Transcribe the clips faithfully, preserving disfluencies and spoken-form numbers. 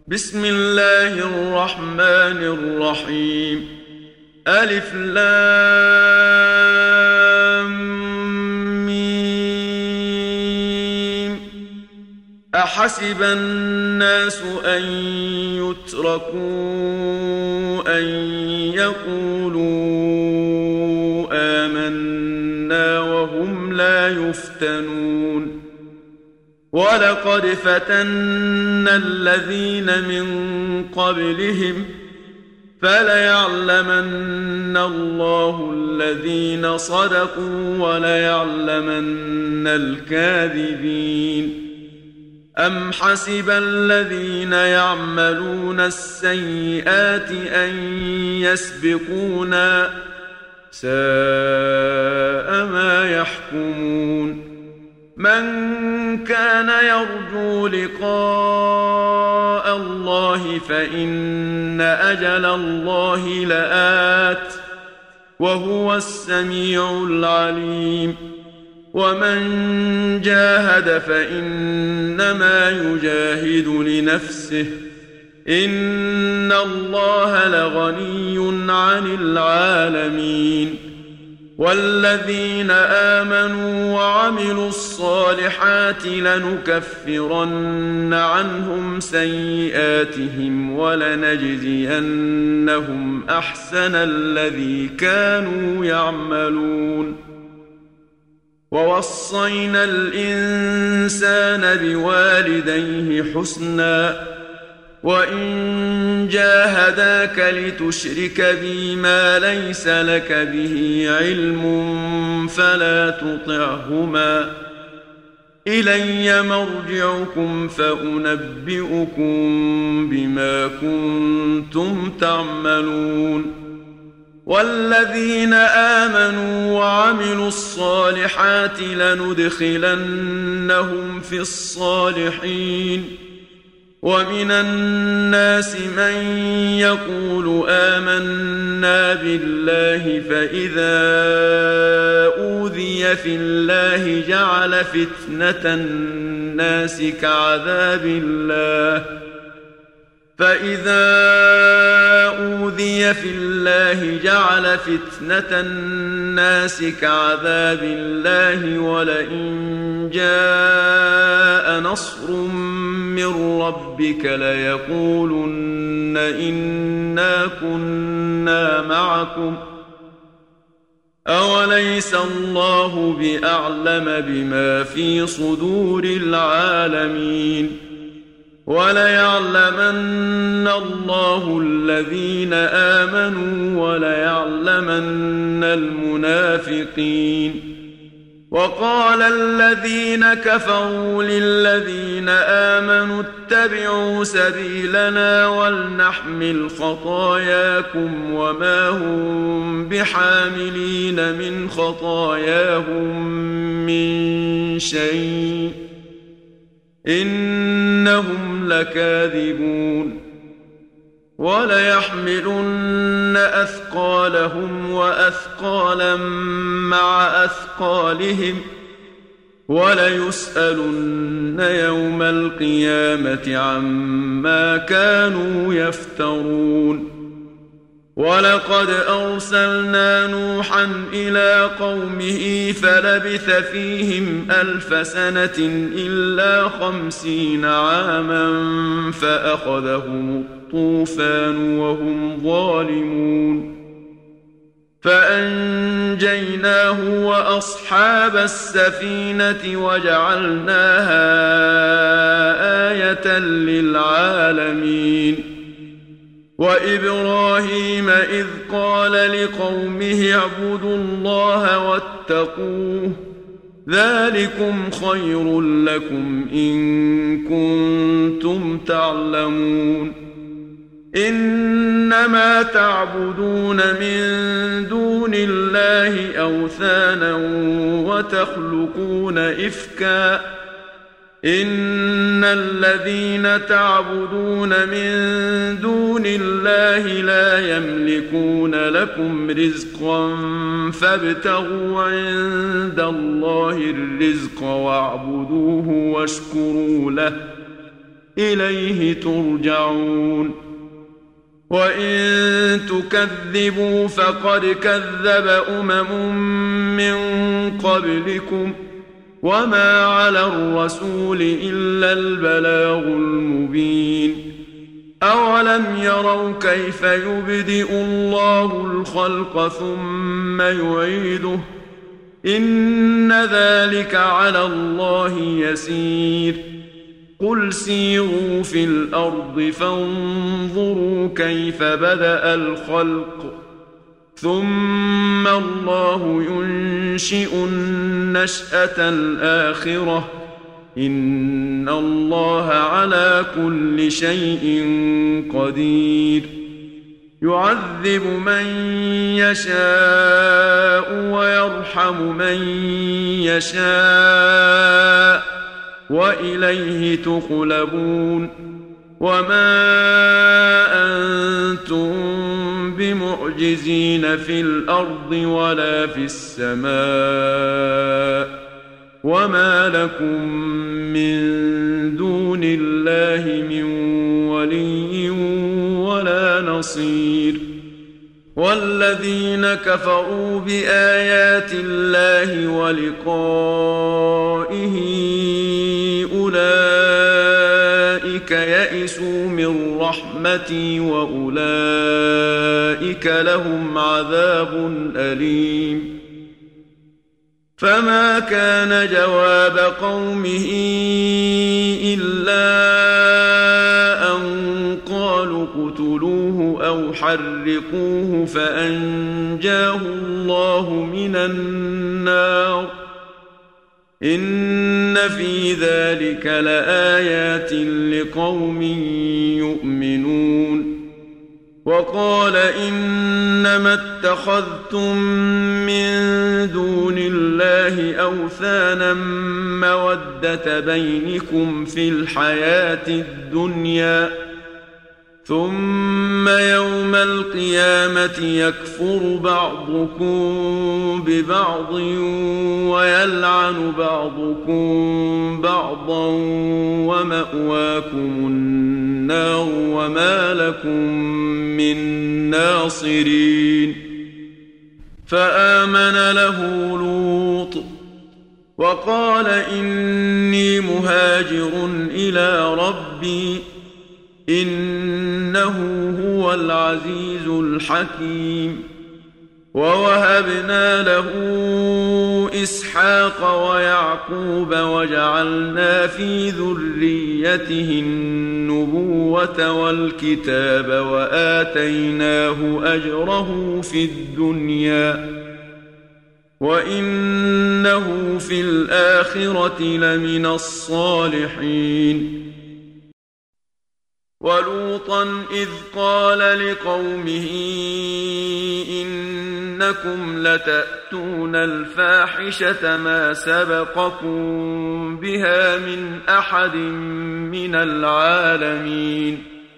بسم الله الرحمن الرحيم. ألف لام ميم. أحسب الناس أن يتركوا أن يقولوا آمنا وهم لا يفتنون. ولقد فتنا الذين من قبلهم فليعلمن الله الذين صدقوا وليعلمن الكاذبين. أم حسب الذين يعملون السيئات أن يسبقونا ساء ما يحكمون. من كان يرجو لقاء الله فإن أجل الله لآت وهو السميع العليم. ومن جاهد فإنما يجاهد لنفسه إن الله لغني عن العالمين. والذين آمنوا وعملوا الصالحات لنكفرن عنهم سيئاتهم ولنجزينهم أحسن الذي كانوا يعملون. ووصينا الإنسان بوالديه حسنا وإن جاهداك لتشرك بي ما ليس لك به علم فلا تطعهما إلي مرجعكم فأنبئكم بما كنتم تعملون. والذين آمنوا وعملوا الصالحات لندخلنهم في الصالحين. ومن الناس من يقول آمنا بالله فإذا أوذي في الله جعل فتنة الناس كعذاب الله فإذا أوذي في الله جعل فتنة الناس كعذاب الله ولئن جاء نصر من ربك ليقولن إنا كنا معكم أوليس الله بأعلم بما في صدور العالمين. وليعلمن الله الذين آمنوا وليعلمن المنافقين. وقال الذين كفروا للذين آمنوا اتبعوا سبيلنا ولنحمل خطاياكم وما هم بحاملين من خطاياهم من شيء إنهم لكاذبون. وليحملن أثقالهم وأثقالا مع أثقالهم وليسألن يوم القيامة عما كانوا يفترون. ولقد أرسلنا نوحا إلى قومه فلبث فيهم ألف سنة إلا خمسين عاما فأخذهم الطوفان وهم ظالمون. فأنجيناه وأصحاب السفينة وجعلناها آية للعالمين. وإبراهيم إذ قال لقومه اعبدوا الله واتقوه ذلكم خير لكم إن كنتم تعلمون. إنما تعبدون من دون الله أوثانا وتخلقون إفكا إن الذين تعبدون من دون الله لا يملكون لكم رزقا فابتغوا عند الله الرزق واعبدوه واشكروا له إليه ترجعون وإن تكذبوا فقد كذب أمم من قبلكم وما على الرسول إلا البلاغ المبين أولم يروا كيف يبدئ الله الخلق ثم يعيده إن ذلك على الله يسير قل سيروا في الأرض فانظروا كيف بدأ الخلق ثم الله ينشئ النشأة الآخرة إن الله على كل شيء قدير يعذب من يشاء ويرحم من يشاء وإليه تقلبون وما أنتم بمعجزين في الأرض ولا في السماء وما لكم من دون الله من ولي ولا نصير والذين كفروا بآيات الله ولقائه أولئك يئسوا من رحمتي وأولئك لهم عذاب أليم فما كان جواب قومه إلا أن قالوا اقتلوه أو حرقوه فأنجاه الله من النار إن في ذلك لآيات لقوم يؤمنون وقال إنما اتخذتم من دون الله أوثانا مودة بينكم في الحياة الدنيا ثم يوم القيامة يكفر بعضكم ببعض ويلعن بعضكم بعضا ومأواكم النار وما لكم من ناصرين فآمن له لوط وقال إني مهاجر إلى ربي إنه هو العزيز الحكيم ووهبنا له إسحاق ويعقوب وجعلنا في ذريته النبوة والكتاب وآتيناه أجره في الدنيا وإنه في الآخرة لمن الصالحين ولوطا إذ قال لقومه إنكم لتأتون الفاحشة ما سبقكم بها من أحد من العالمين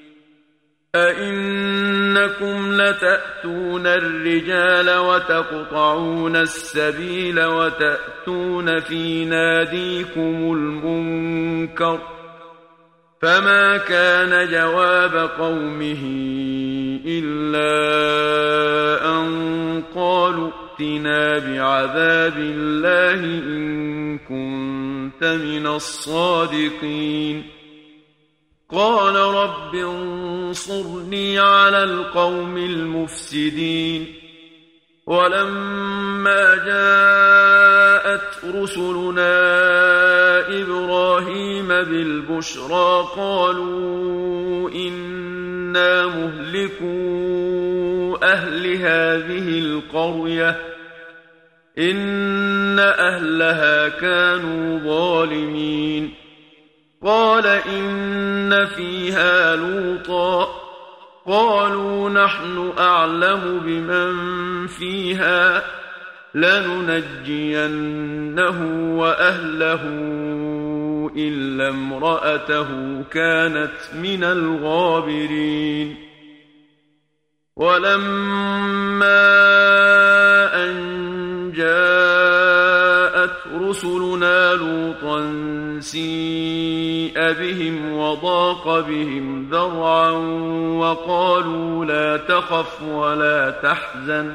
أئنكم لتأتون الرجال وتقطعون السبيل وتأتون في ناديكم المنكر فما كان جواب قومه إلا أن قالوا ائتنا بعذاب الله إن كنت من الصادقين قال رب انصرني على القوم المفسدين ولما جاءت رسلنا إبراهيم بالبشرى قالوا إنا مهلكو أهل هذه القرية إن أهلها كانوا ظالمين قال إن فيها لوطا قالوا نحن أعلم بمن فيها لننجينه وأهله إلا امرأته كانت من الغابرين ولما أن جاءت رسلنا لوطا سيء بهم وضاق بهم ذرعا وقالوا لا تخف ولا تحزن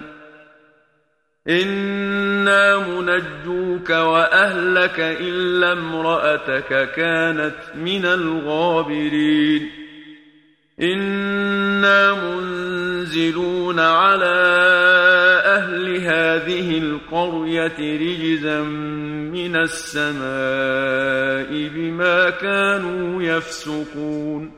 إنا منجوك وأهلك إلا امرأتك كانت من الغابرين إنا منزلون على أهل هذه القرية رجزا من السماء بما كانوا يفسقون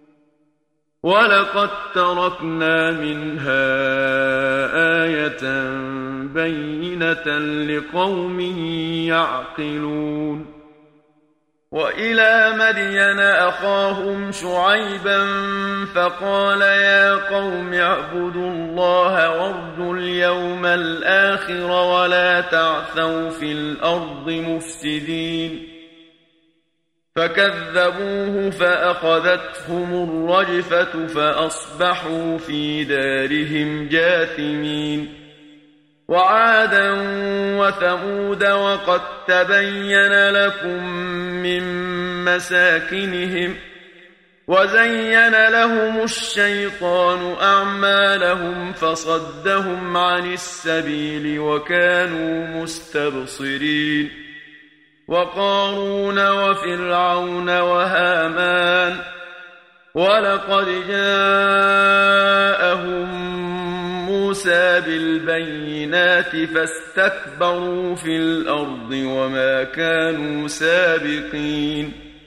ولقد تركنا منها آية بينة لقوم يعقلون وإلى مدين أخاهم شعيبا فقال يا قوم اعبدوا الله وارجوا اليوم الآخر ولا تعثوا في الأرض مفسدين فكذبوه فأخذتهم الرجفة فأصبحوا في دارهم جاثمين وعادا وثمود وقد تبين لكم من مساكنهم وزين لهم الشيطان أعمالهم فصدهم عن السبيل وكانوا مستبصرين وقارون وفرعون وهامان ولقد جاءهم موسى بالبينات فاستكبروا في الأرض وما كانوا سابقين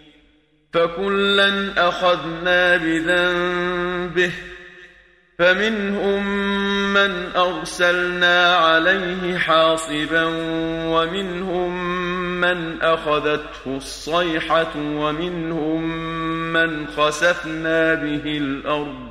فكلا أخذنا بذنبه فمنهم من أرسلنا عليه حاصبا ومنهم من أخذته الصيحة ومنهم من خسفنا به الأرض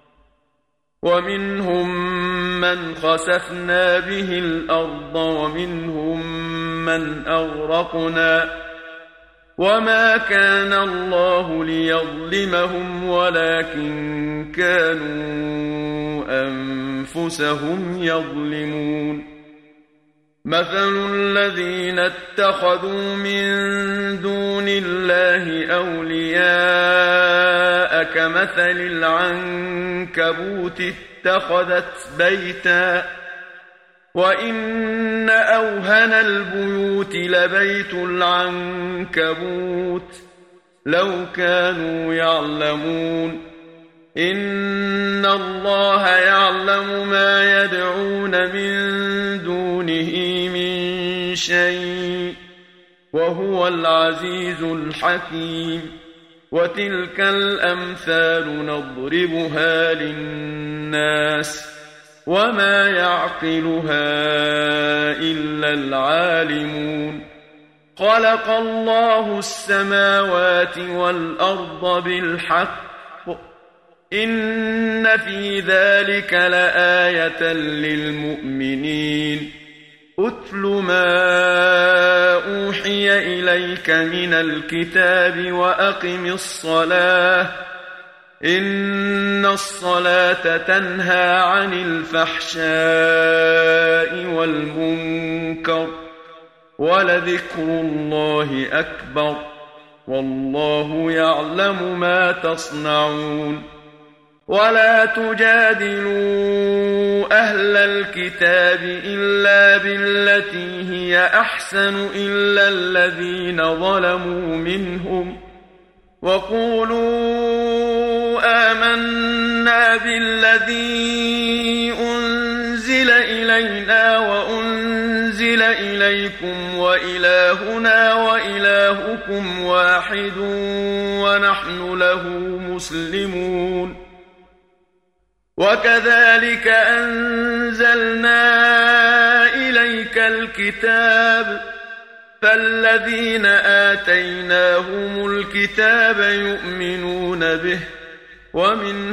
ومنهم من خسفنا به الأرض ومنهم من أغرقنا وما كان الله ليظلمهم ولكن كانوا أنفسهم يظلمون مثل الذين اتخذوا من دون الله أولياء كمثل العنكبوت اتخذت بيتا وإن أوهن البيوت لبيت العنكبوت لو كانوا يعلمون إن الله يعلم ما يدعون من دونه من شيء وهو العزيز الحكيم وتلك الأمثال نضربها للناس وما يعقلها إلا العالمون خلق الله السماوات والأرض بالحق إن في ذلك لآية للمؤمنين أتل ما أوحي إليك من الكتاب وأقم الصلاة إن الصلاة تنهى عن الفحشاء والمنكر ولذكر الله أكبر والله يعلم ما تصنعون ولا تجادلوا أهل الكتاب إلا بالتي هي أحسن إلا الذين ظلموا منهم وقولوا آمنا بالذي أنزل إلينا وأنزل إليكم وإلهنا وإلهكم واحد ونحن له مسلمون وكذلك أنزلنا إليك الكتاب فالذين آتيناهم الكتاب يؤمنون به ومن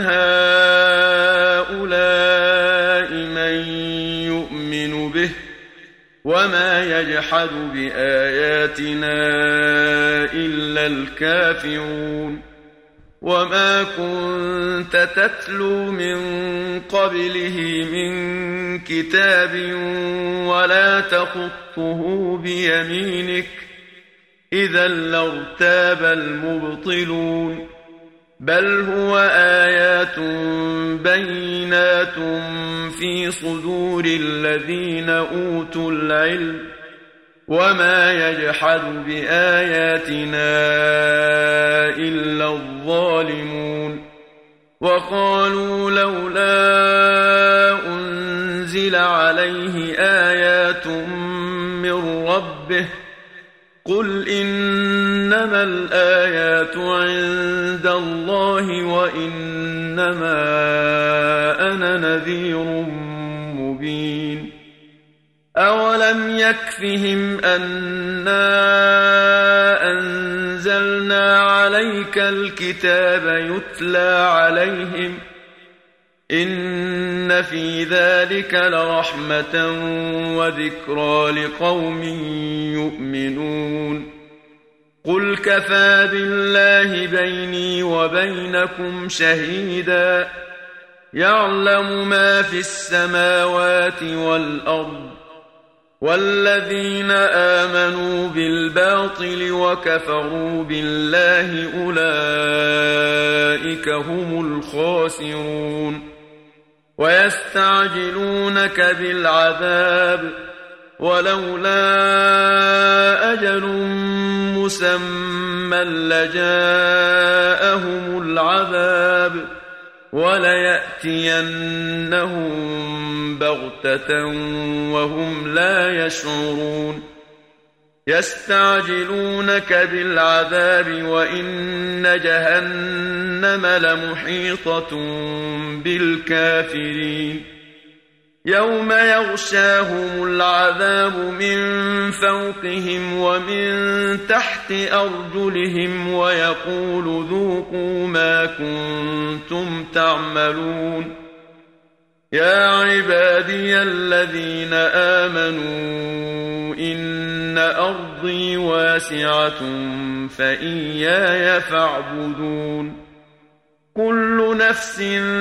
هؤلاء من يؤمن به وما يجحد بآياتنا إلا الكافرون وما كنت تتلو من قبله من كتاب ولا تخط تخطه بيمينك إذا لارتاب المبطلون بل هو آيات بينات في صدور الذين أوتوا العلم وما يجحد بآياتنا إلا الظالمون وقالوا لولا أنزل عليه آيات من ربه قل إنما الآيات عند الله وإنما أنا نذير مبين أولم يكفهم أنا أنزلنا عليك الكتاب يتلى عليهم إن في ذلك لرحمة وذكرى لقوم يؤمنون قل كفى بالله بيني وبينكم شهيدا يعلم ما في السماوات والأرض والذين آمنوا بالباطل وكفروا بالله أولئك هم الخاسرون ويستعجلونك بالعذاب ولولا أجل مسمى لجاءهم العذاب وليأتينهم بغتة وهم لا يشعرون يستعجلونك بالعذاب وإن جهنم لمحيطة بالكافرين يوم يغشاهم العذاب من فوقهم ومن تحت أرجلهم ويقول ذوقوا ما كنتم تعملون يا عبادي الذين آمنوا إن أرضي واسعة فإياي فاعبدون كل نفس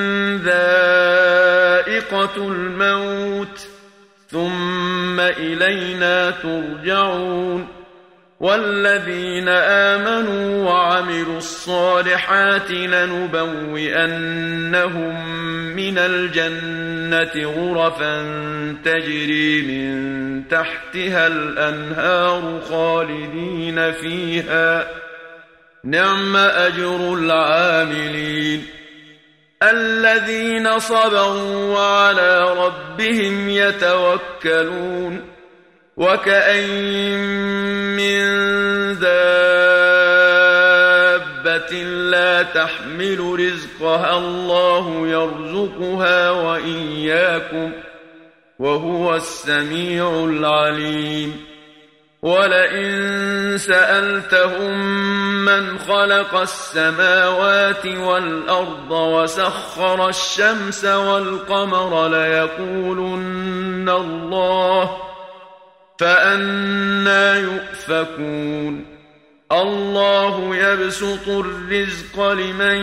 ذائقة الموت ثم إلينا ترجعون والذين آمنوا وعملوا الصالحات لنبوئنهم من الجنة غرفا تجري من تحتها الأنهار خالدين فيها نعم أجر العاملين الذين صبروا وعلى ربهم يتوكلون وكأين من دابة لا تحمل رزقها الله يرزقها وإياكم وهو السميع العليم ولئن سألتهم من خلق السماوات والأرض وسخر الشمس والقمر ليقولن الله فأنى يؤفكون الله يبسط الرزق لمن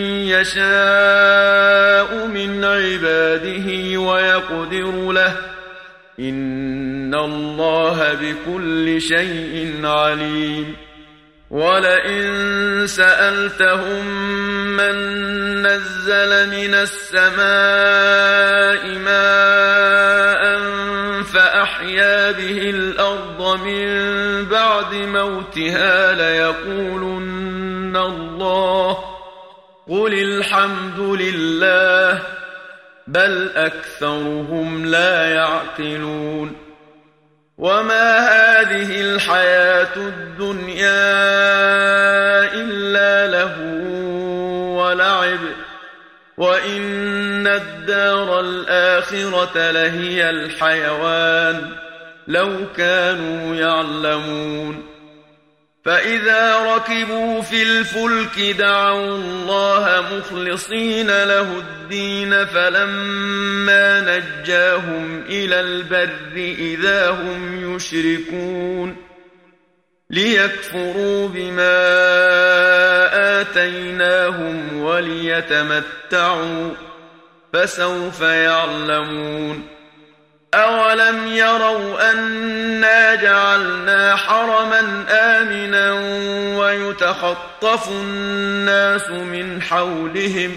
يشاء من عباده ويقدر له إن الله بكل شيء عليم ولئن سألتهم من نزل من السماء ماء فأحيا به الأرض من بعد موتها ليقولن الله قل الحمد لله بل أكثرهم لا يعقلون وما هذه الحياة الدنيا إلا لهو ولعب وإن الدار الآخرة لهي الحيوان لو كانوا يعلمون فإذا ركبوا في الفلك دعوا الله مخلصين له الدين فلما نجاهم إلى البر إذا هم يشركون ليكفروا بما آتيناهم وليتمتعوا فسوف يعلمون أولم يروا أنا جعلنا حرما آمنا ويتخطف الناس من حولهم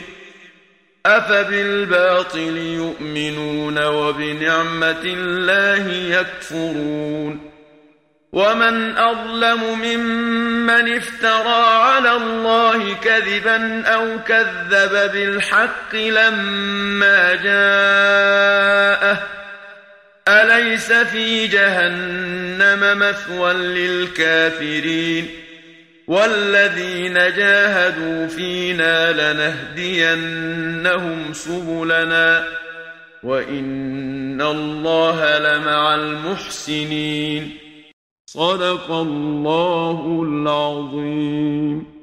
أفبالباطل يؤمنون وبنعمة الله يكفرون ومن أظلم ممن افترى على الله كذبا أو كذب بالحق لما جاءه أليس في جهنم مثوى للكافرين والذين جاهدوا فينا لنهدينهم سبلنا وإن الله لمع المحسنين صدق الله العظيم.